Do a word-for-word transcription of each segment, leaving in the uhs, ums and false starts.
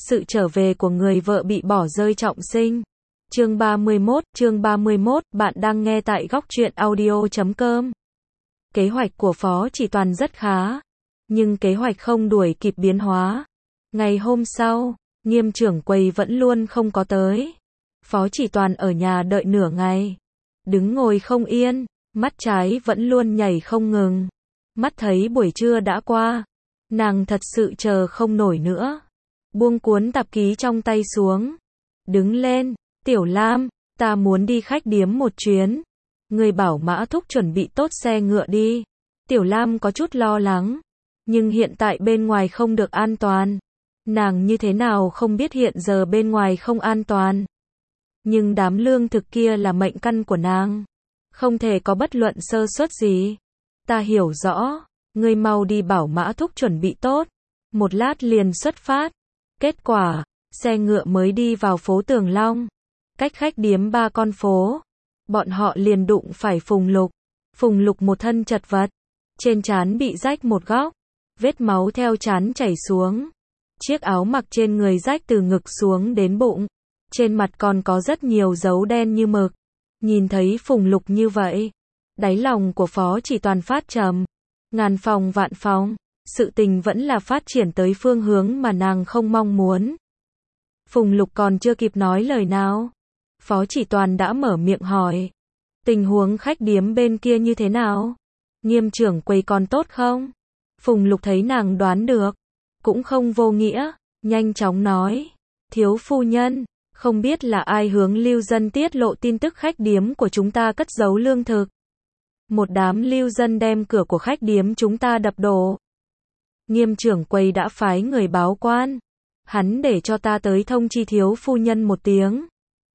Sự trở về của người vợ bị bỏ rơi trọng sinh. Chương ba mươi mốt, chương ba mươi mốt, bạn đang nghe tại góc truyện audio chấm com. Kế hoạch của Phó Chỉ Toàn rất khá, nhưng kế hoạch không đuổi kịp biến hóa. Ngày hôm sau, Nghiêm trưởng quầy vẫn luôn không có tới. Phó Chỉ Toàn ở nhà đợi nửa ngày, đứng ngồi không yên, mắt trái vẫn luôn nhảy không ngừng. Mắt thấy buổi trưa đã qua, nàng thật sự chờ không nổi nữa. Buông cuốn tạp ký trong tay xuống, đứng lên, Tiểu Lam, ta muốn đi khách điếm một chuyến. Người bảo Mã Thúc chuẩn bị tốt xe ngựa đi. Tiểu Lam có chút lo lắng, nhưng hiện tại bên ngoài không được an toàn. Nàng như thế nào không biết hiện giờ bên ngoài không an toàn. Nhưng đám lương thực kia là mệnh căn của nàng, không thể có bất luận sơ suất gì. Ta hiểu rõ, ngươi mau đi bảo Mã Thúc chuẩn bị tốt, một lát liền xuất phát. Kết quả, xe ngựa mới đi vào phố Tường Long, cách khách điếm ba con phố, bọn họ liền đụng phải Phùng Lục. Phùng Lục một thân chật vật, trên trán bị rách một góc, vết máu theo trán chảy xuống. Chiếc áo mặc trên người rách từ ngực xuống đến bụng, trên mặt còn có rất nhiều dấu đen như mực. Nhìn thấy Phùng Lục như vậy, đáy lòng của Phó Chỉ Toàn phát trầm. Ngàn phòng vạn phòng, sự tình vẫn là phát triển tới phương hướng mà nàng không mong muốn. Phùng Lục còn chưa kịp nói lời nào, Phó Chỉ Toàn đã mở miệng hỏi. Tình huống khách điếm bên kia như thế nào? Nghiêm trưởng quầy còn tốt không? Phùng Lục thấy nàng đoán được, cũng không vô nghĩa, nhanh chóng nói. Thiếu phu nhân, không biết là ai hướng lưu dân tiết lộ tin tức khách điếm của chúng ta cất giấu lương thực. Một đám lưu dân đem cửa của khách điếm chúng ta đập đổ. Nghiêm trưởng quầy đã phái người báo quan, hắn để cho ta tới thông chi thiếu phu nhân một tiếng.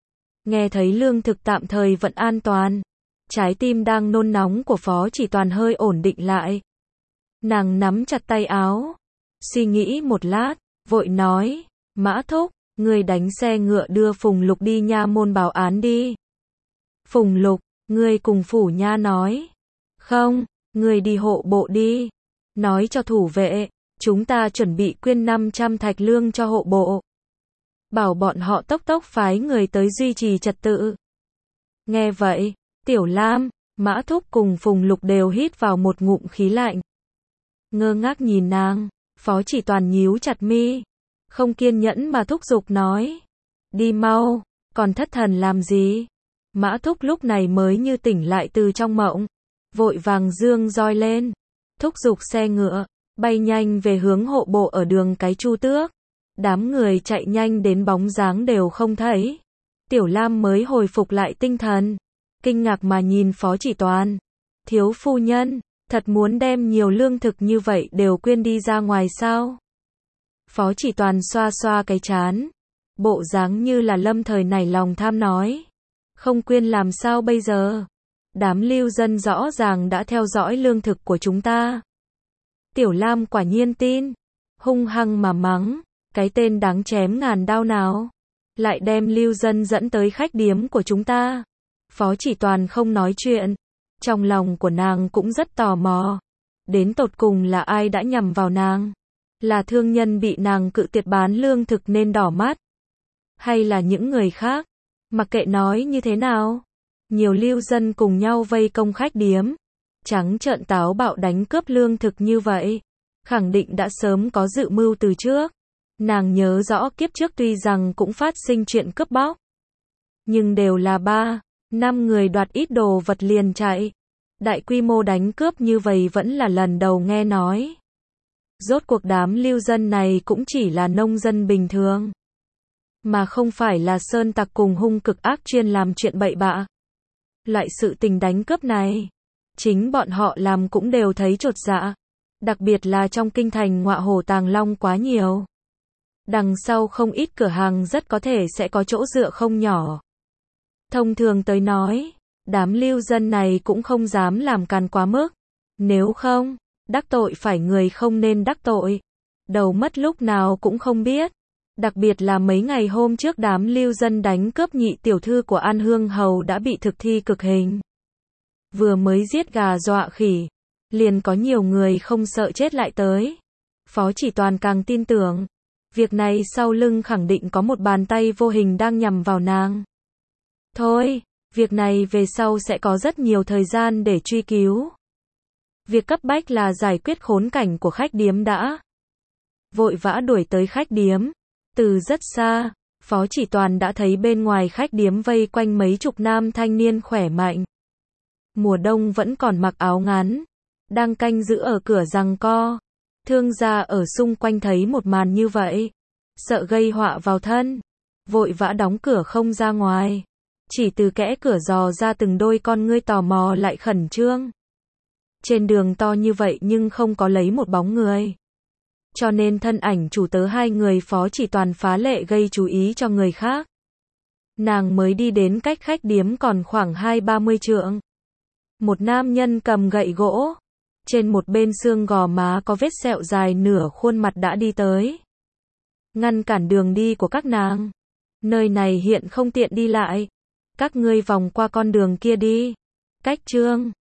Nghe thấy lương thực tạm thời vẫn an toàn, trái tim đang nôn nóng của Phó Chỉ Toàn hơi ổn định lại. Nàng nắm chặt tay áo, suy nghĩ một lát, vội nói, Mã Thúc, ngươi đánh xe ngựa đưa Phùng Lục đi nha môn báo án đi. Phùng Lục, ngươi cùng phủ nha nói. Không, ngươi đi hộ bộ đi. Nói cho thủ vệ, chúng ta chuẩn bị quyên năm trăm thạch lương cho hộ bộ. Bảo bọn họ tốc tốc phái người tới duy trì trật tự. Nghe vậy, Tiểu Lam, Mã Thúc cùng Phùng Lục đều hít vào một ngụm khí lạnh. Ngơ ngác nhìn nàng, Phó Chỉ Toàn nhíu chặt mi, không kiên nhẫn mà thúc giục nói. Đi mau, còn thất thần làm gì? Mã Thúc lúc này mới như tỉnh lại từ trong mộng, vội vàng giương roi lên, thúc giục xe ngựa, bay nhanh về hướng hộ bộ ở đường cái Chu Tước. Đám người chạy nhanh đến bóng dáng đều không thấy. Tiểu Lam mới hồi phục lại tinh thần, kinh ngạc mà nhìn Phó Chỉ Toàn. Thiếu phu nhân, thật muốn đem nhiều lương thực như vậy đều quyên đi ra ngoài sao? Phó Chỉ Toàn xoa xoa cái trán, bộ dáng như là lâm thời nảy lòng tham nói. Không quyên làm sao bây giờ? Đám lưu dân rõ ràng đã theo dõi lương thực của chúng ta. Tiểu Lam quả nhiên tin, hung hăng mà mắng, cái tên đáng chém ngàn đao nào, lại đem lưu dân dẫn tới khách điếm của chúng ta. Phó Chỉ Toàn không nói chuyện, trong lòng của nàng cũng rất tò mò. Đến tột cùng là ai đã nhằm vào nàng? Là thương nhân bị nàng cự tuyệt bán lương thực nên đỏ mắt? Hay là những người khác? Mặc kệ nói như thế nào, nhiều lưu dân cùng nhau vây công khách điếm, trắng trợn táo bạo đánh cướp lương thực như vậy, khẳng định đã sớm có dự mưu từ trước. Nàng nhớ rõ kiếp trước tuy rằng cũng phát sinh chuyện cướp bóc, nhưng đều là ba, năm người đoạt ít đồ vật liền chạy. Đại quy mô đánh cướp như vậy vẫn là lần đầu nghe nói. Rốt cuộc đám lưu dân này cũng chỉ là nông dân bình thường, mà không phải là sơn tặc cùng hung cực ác chuyên làm chuyện bậy bạ. Loại sự tình đánh cướp này, chính bọn họ làm cũng đều thấy chột dạ. Đặc biệt là trong kinh thành ngọa hổ tàng long quá nhiều. Đằng sau không ít cửa hàng rất có thể sẽ có chỗ dựa không nhỏ. Thông thường tới nói, đám lưu dân này cũng không dám làm càn quá mức. Nếu không, đắc tội phải người không nên đắc tội. Đầu mất lúc nào cũng không biết. Đặc biệt là mấy ngày hôm trước đám lưu dân đánh cướp nhị tiểu thư của An Hương Hầu đã bị thực thi cực hình. Vừa mới giết gà dọa khỉ, liền có nhiều người không sợ chết lại tới. Phó Chỉ Toàn càng tin tưởng, Việc này sau lưng khẳng định có một bàn tay vô hình đang nhằm vào nàng. Thôi, việc này về sau sẽ có rất nhiều thời gian để truy cứu. Việc cấp bách là giải quyết khốn cảnh của khách điếm đã. Vội vã đuổi tới khách điếm. Từ rất xa, Phó Chỉ Toàn đã thấy bên ngoài khách điếm vây quanh mấy chục nam thanh niên khỏe mạnh. Mùa đông vẫn còn mặc áo ngắn, đang canh giữ ở cửa giằng co. Thương gia ở xung quanh thấy một màn như vậy, sợ gây họa vào thân, vội vã đóng cửa không ra ngoài. Chỉ từ kẽ cửa dò ra từng đôi con ngươi tò mò lại khẩn trương. Trên đường to như vậy nhưng không có lấy một bóng người. Cho nên thân ảnh chủ tớ hai người Phó Chỉ Toàn phá lệ gây chú ý cho người khác. Nàng mới đi đến cách khách điếm còn khoảng hai ba mươi trượng. Một nam nhân cầm gậy gỗ. Trên một bên xương gò má có vết sẹo dài nửa khuôn mặt đã đi tới. Ngăn cản đường đi của các nàng. Nơi này hiện không tiện đi lại. Các ngươi vòng qua con đường kia đi. Cách Trương